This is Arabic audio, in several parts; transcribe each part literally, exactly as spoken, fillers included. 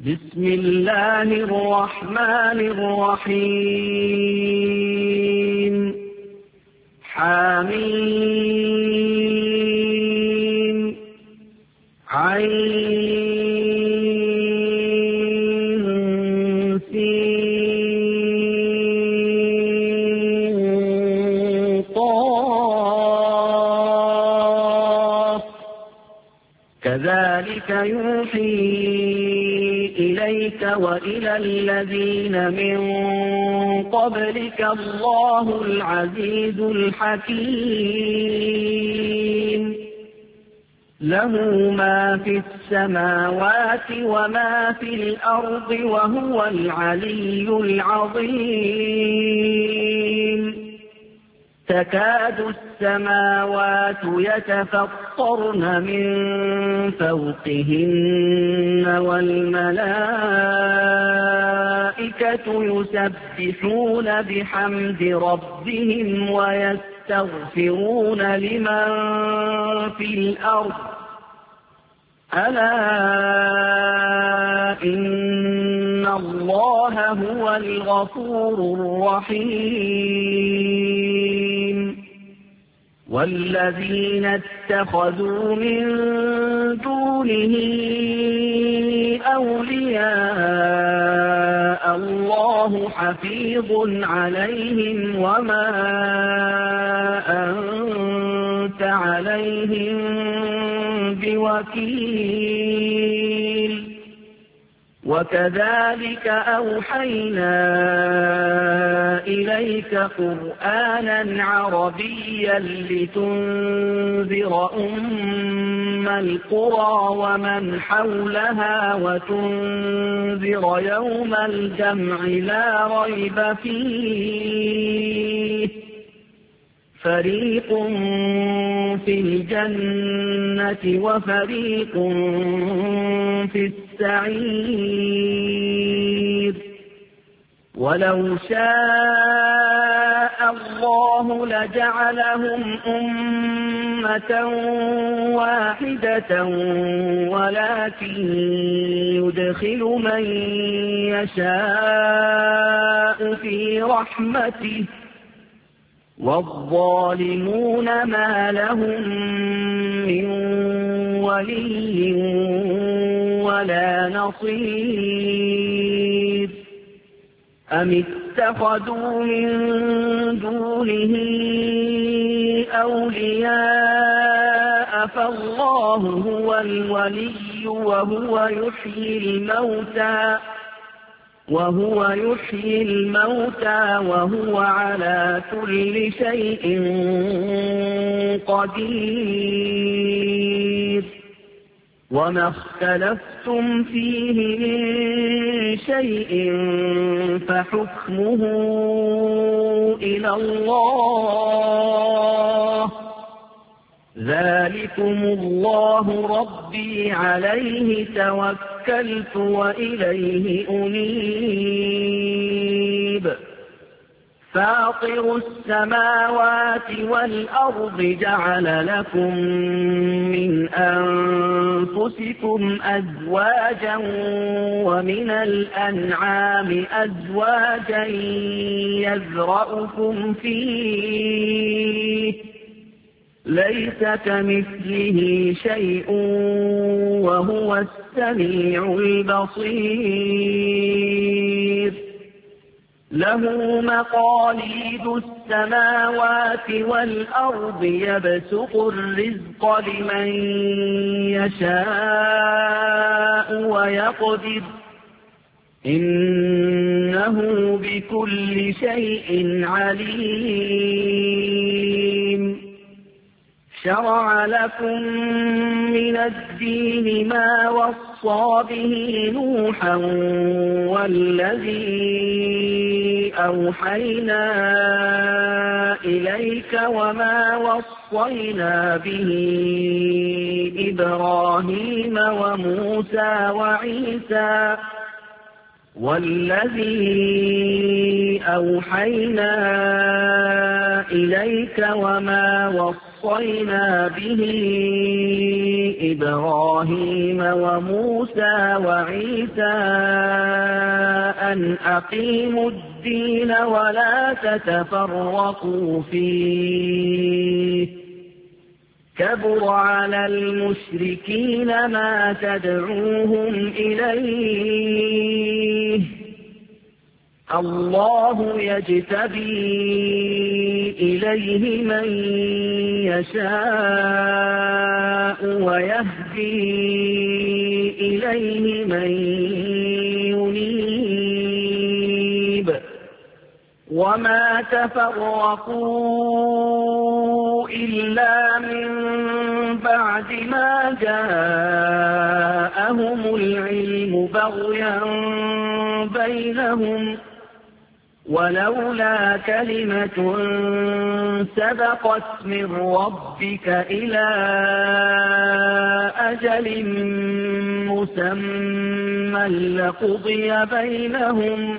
بسم الله الرحمن الرحيم حميم عين سين قاف كذلك يوحي إليك وإلى الذين من قبلك الله العزيز الحكيم له ما في السماوات وما في الأرض وهو العلي العظيم تكاد السماوات يتفطرن من فوقهن والملائكة يسبحون بحمد ربهم ويستغفرون لمن في الأرض ألا إن الله هو الغفور الرحيم والذين اتخذوا من دونه أولياء الله حفيظ عليهم وما أنت عليهم بوكيل وكذلك أوحينا إليك قرآنا عربيا لتنذر أم القرى ومن حولها وتنذر يوم الجمع لا ريب فيه فريق في الجنة وفريق في السعير ولو شاء الله لجعلهم أمة واحدة ولكن يدخل من يشاء في رحمته والظالمون ما لهم من ولي ولا نصير أم اتخذوا من دونه أولياء فالله هو الولي وهو يحيي الموتى وهو يحيي الموتى وهو على كل شيء قدير وما اختلفتم فيه من شيء فحكمه إلى الله ذلكم الله ربي عليه توكلت وإليه أنيب فاطر السماوات والأرض جعل لكم من أنفسكم أزواجا ومن الأنعام أزواجا يذرأكم فيه ليس كمثله شيء وهو السميع البصير له مقاليد السماوات والأرض يبسط الرزق لمن يشاء ويقدر إنه بكل شيء عليم شرع لكم من الدين ما وصى به نوحا والذي أوحينا إليك وما وصينا به إبراهيم وموسى وعيسى والذي أوحينا إليك وما وصينا وَصَّيْنَا بِهِ إِبْرَاهِيمَ وَمُوسَى وَعِيسَى أَنْ أَقِيمُوا الدِّينَ وَلَا تَتَفَرَّقُوا فِيهِ كَبُرَ عَلَى الْمُشْرِكِينَ مَا تَدْعُوهُمْ إِلَيْهِ اللَّهُ يَجْتَبِي إِلَيْهِ مَن يَشَاءُ وَيَهْدِي إِلَيْهِ مَن يُنِيبُ وَمَا تَفَرَّقُوا إِلَّا مِن بَعْدِ مَا جَاءَهُمُ الْعِلْمُ بَغْيًا بَيْنَهُمْ وَلَوْلَا كَلِمَةٌ سَبَقَتْ مِن رَّبِّكَ إِلَىٰ أَجَلٍ مُّسَمًّى لَّقُضِيَ بَيْنَهُمْ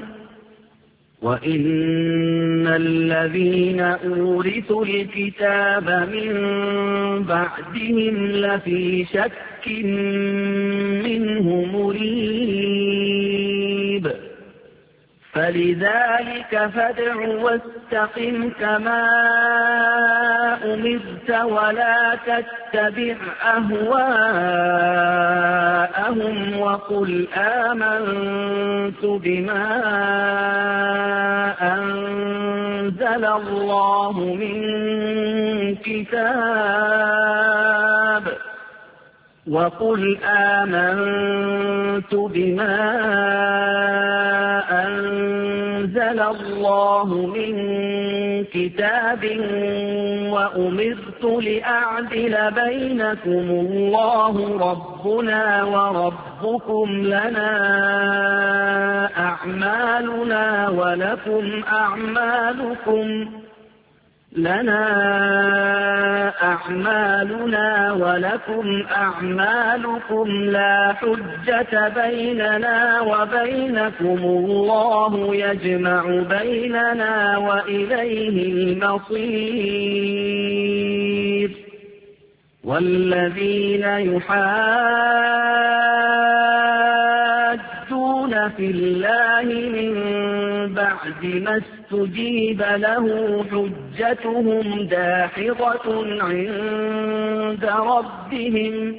وَإِنَّ الَّذِينَ أُورِثُوا الْكِتَابَ مِن بَعْدِهِمْ لَفِي شَكٍّ مِّنْهُ مُرِيبٍ فَلِذَلِكَ فَادْعُ وَاسْتَقِمْ كَمَا أُمِرْتَ وَلَا تَتَّبِعْ أَهْوَاءَهُمْ وَقُلْ آمَنتُ بِمَا أَنزَلَ اللَّهُ مِن كِتَابٍ وَقُلْ آمَنتُ بِمَا أَنزَلَ اللَّهُ مِن كِتَابٍ وَأُمِرْتُ لِأَعْدِلَ بَيْنَكُمُ اللَّهُ رَبُّنَا وَرَبُّكُمْ لَنَا أَعْمَالُنَا وَلَكُمْ أَعْمَالُكُمْ لنا أعمالنا ولكم أعمالكم لا حجة بيننا وبينكم الله يجمع بيننا وإليه المصير والذين يحاجون في الله من بعد ما استجيب له حجتهم داحضة عند ربهم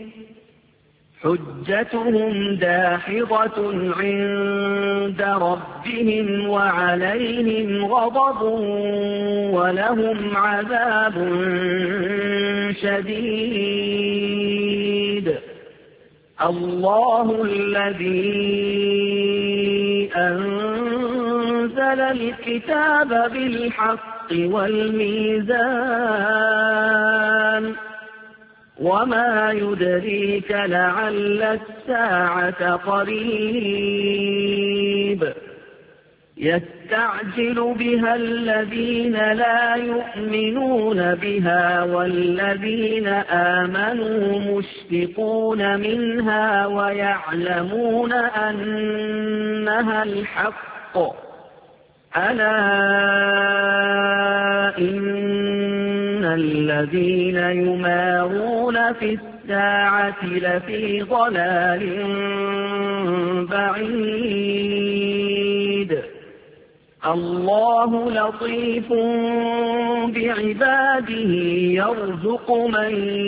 حجتهم داحضة عند ربهم وعليهم غضب ولهم عذاب شديد الله الذي أنزل الكتاب بالحق والميزان وما يدريك لعل الساعة قريب يستعجل بها الذين لا يؤمنون بها والذين آمنوا مشفقون منها ويعلمون أنها الحق ألا إن الذين يمارون في الساعة لفي ضلال بعيد الله لطيف بعباده يرزق من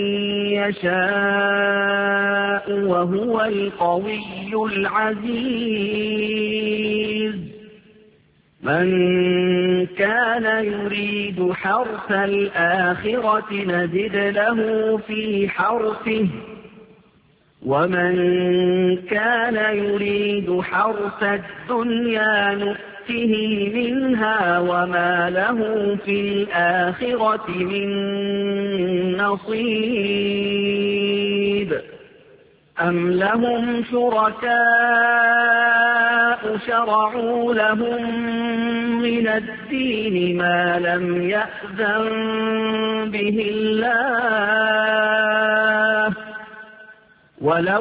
يشاء وهو القوي العزيز من كان يريد حرث الآخرة نزد له في حرثه ومن كان يريد حرث الدنيا نؤته منها وما له في الآخرة من نصيب أم لهم شركاء شرعوا لهم من الدين ما لم يأذن به الله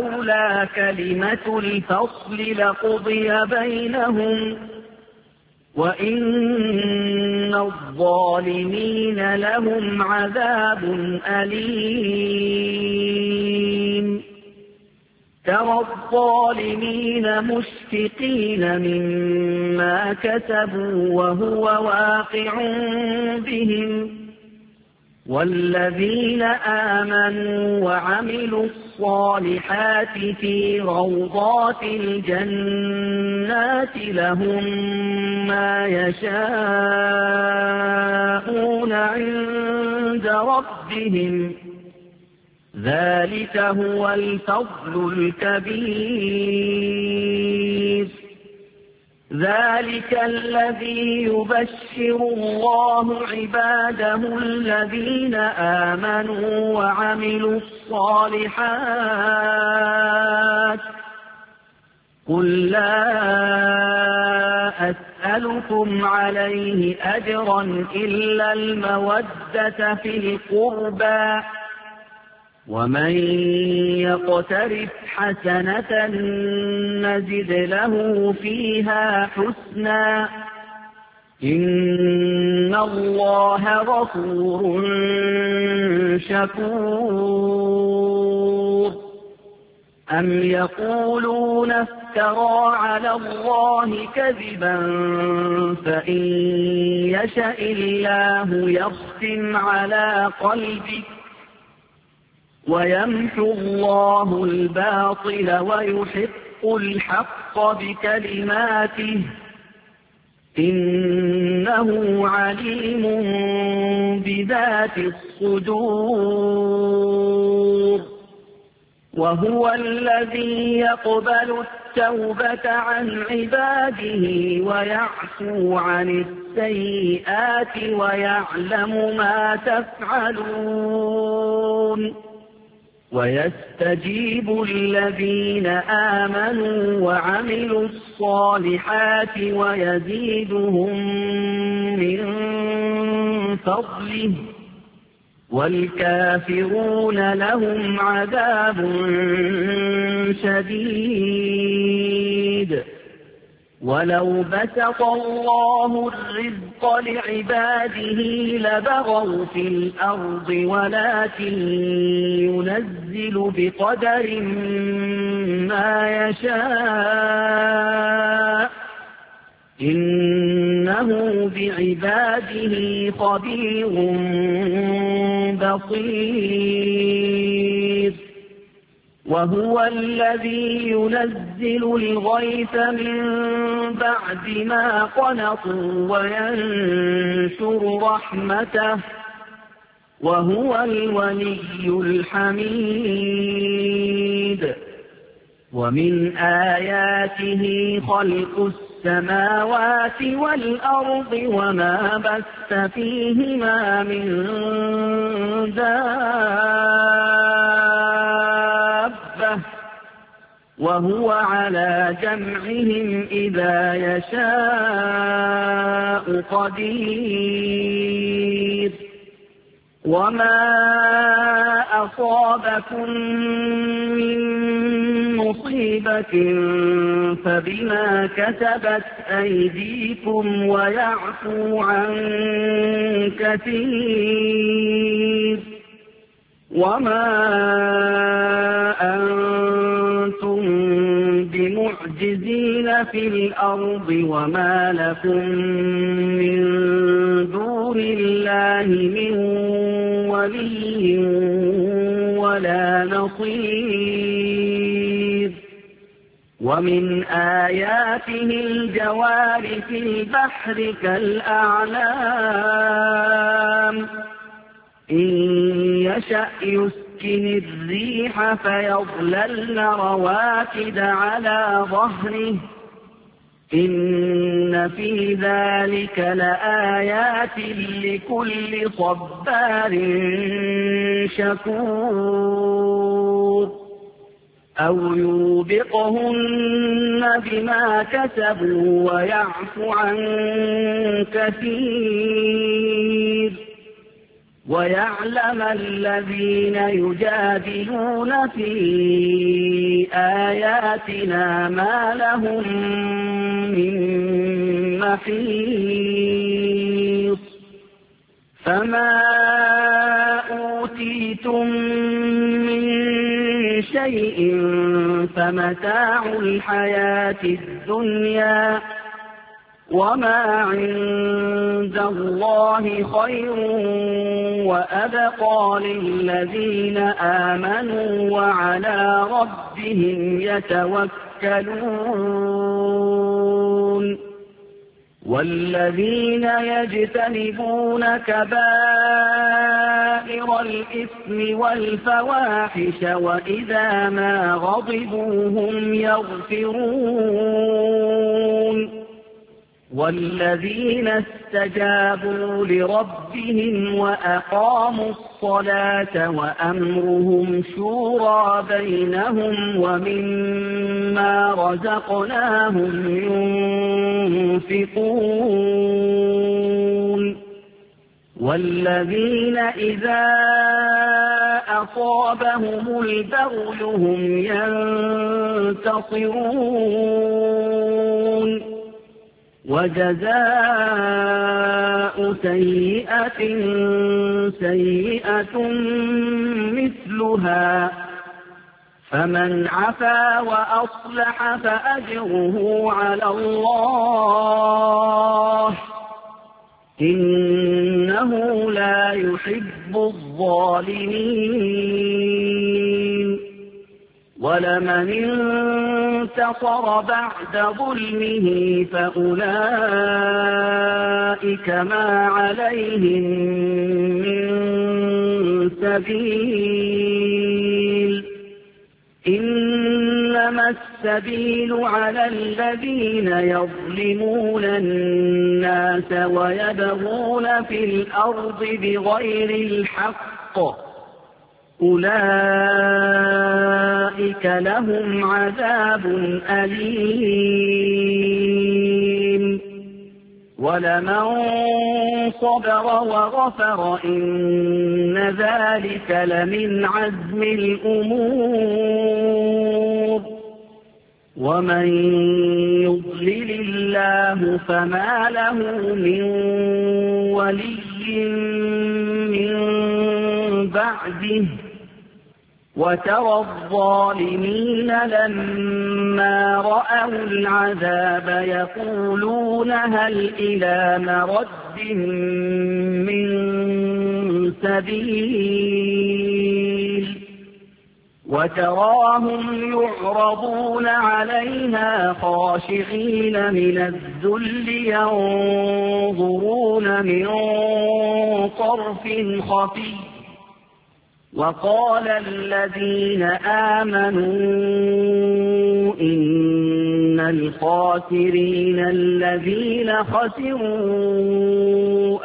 ولولا كلمة الفصل لقضي بينهم وإن الظالمين لهم عذاب أليم ترى الظالمين مشفقين مما كسبوا وهو واقع بهم والذين آمنوا وعملوا الصالحات في روضات الجنات لهم ما يشاءون عند ربهم ذلك هو الفضل الكبير ذلك الذي يبشر الله عباده الذين آمنوا وعملوا الصالحات قل لا أسألكم عليه أجرا إلا المودة في القربى ومن يقترف حسنة نزد له فيها حسنا إن الله غفور شكور أم يقولون افترى على الله كذبا فإن يشأ الله يختم على قلبك ويمحو الله الباطل ويحق الحق بكلماته إنه عليم بذات الصدور وهو الذي يقبل التوبة عن عباده ويعفو عن السيئات ويعلم ما تفعلون ويستجيب الذين آمنوا وعملوا الصالحات ويزيدهم من فضله والكافرون لهم عذاب شديد ولو بسط الله الرزق لعباده لبغوا في الأرض ولكن ينزل بقدر ما يشاء إنه بعباده خبير بصير وهو الذي ينزل الغيث من بعد ما قنطوا وينشر رحمته وهو الولي الحميد ومن آياته خلق السماوات والأرض وما بث فيهما من دابة وهو على جمعهم إذا يشاء قدير وما أصابكم من مصيبة فبما كسبت أيديكم ويعفو عن كثير وما أنتم بمعجزين في الأرض وما لكم من دون الله من ولي ولا نصير ومن آياته الجوار في البحر كالأعلام إن يشأ يسكن الريح فيظللن رواكد على ظهره إن في ذلك لآيات لكل صبار شكور أو يوبقهن بما كسبوا ويعفو عن كثير ويعلم الذين يجادلون في آياتنا ما لهم من محيص فما أوتيتم من شيء فمتاع الحياة الدنيا وما عند الله خير وأبقى للذين آمنوا وعلى ربهم يتوكلون والذين يجتنبون كبائر الإثم والفواحش وإذا ما غضبوا هم يغفرون والذين استجابوا لربهم وأقاموا الصلاة وأمرهم شورى بينهم ومما رزقناهم ينفقون والذين إذا أصابهم البغي هم ينتصرون وجزاء سيئة سيئة مثلها فمن عفا وأصلح فأجره على الله إنه لا يحب الظالمين ولمن انتصر بعد ظلمه فأولئك ما عليهم من سبيل إنما السبيل على الذين يظلمون الناس ويبغون في الأرض بغير الحق أولئك لهم عذاب أليم ولمن صبر وغفر إن ذلك لمن عزم الأمور ومن يضلل الله فما له من ولي من بعده وترى الظالمين لما رأوا العذاب يقولون هل إلى مرد من سبيل وتراهم يعرضون عليها خاشعين من الذل ينظرون من طرف خفي وقال الذين آمنوا إن الخاسرين الذين خسروا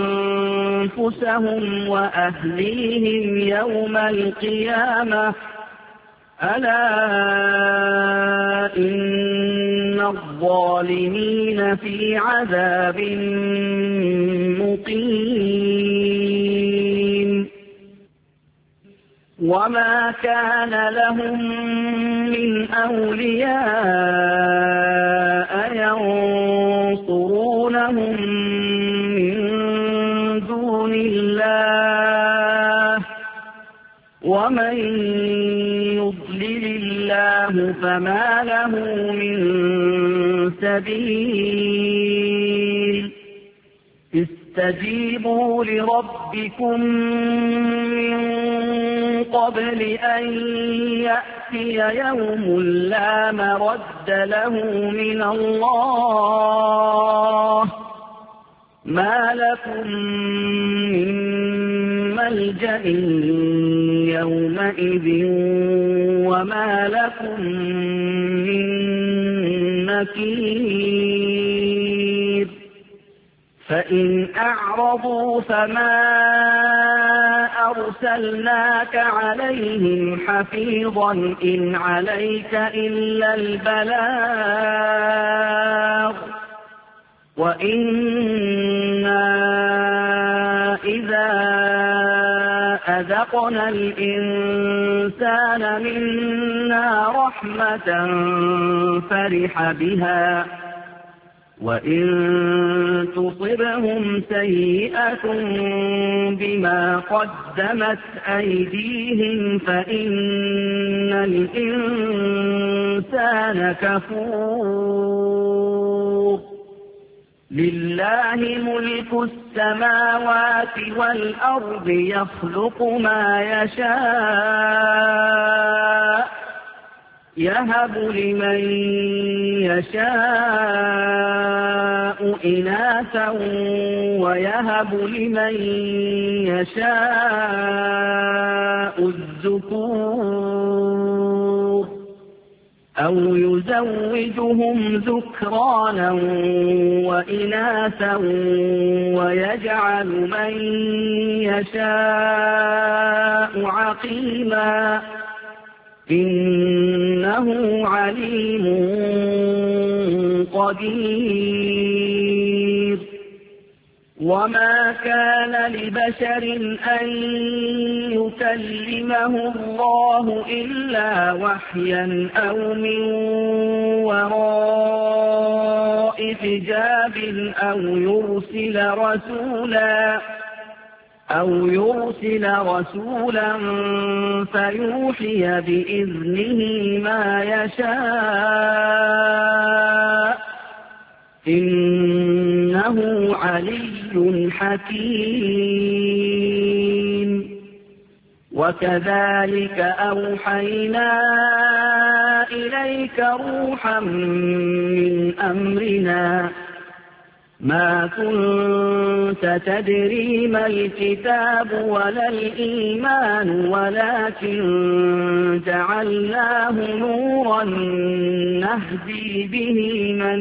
أنفسهم وأهليهم يوم القيامة ألا إن الظالمين في عذاب مقيم وما كان لهم من أولياء ينصرونهم من دون الله ومن يضلل الله فما له من سبيل استجيبوا لربكم من قبل أن يأتي يوم لا مرد له من الله ما لكم من ملجأ يومئذ وما لكم من نكير فإن أعرضوا فما أرسلناك عليهم حفيظا إن عليك إلا البلاغ وإنا إذا أذقنا الإنسان منا رحمة فرح بها وإن تصبهم سيئة بما قدمت أيديهم فإن الإنسان كفور لله ملك السماوات والأرض يخلق ما يشاء يهب لمن يشاء إناثا ويهب لمن يشاء الذكور أو يزوجهم ذكرانا وإناثا ويجعل من يشاء عقيما إنه عليم قدير وما كان لبشر أن يكلمه الله إلا وحيا أو من وراء حجاب أو يرسل رسولا أو يرسل رسولا فيوحي بإذنه ما يشاء إنه علي حكيم وكذلك أوحينا إليك روحا من أمرنا ما كنت تدري ما الكتاب ولا الإيمان ولكن جعلناه نورا نهدي به من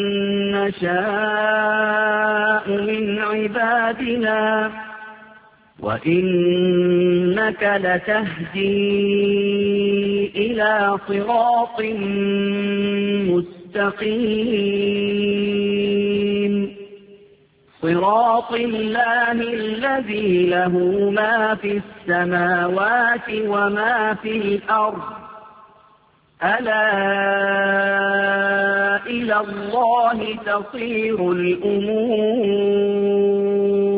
نشاء من عبادنا وإنك لتهدي إلى صراط مستقيم صراط الله الذي له ما في السماوات وما في الأرض ألا إلى الله تصير الأمور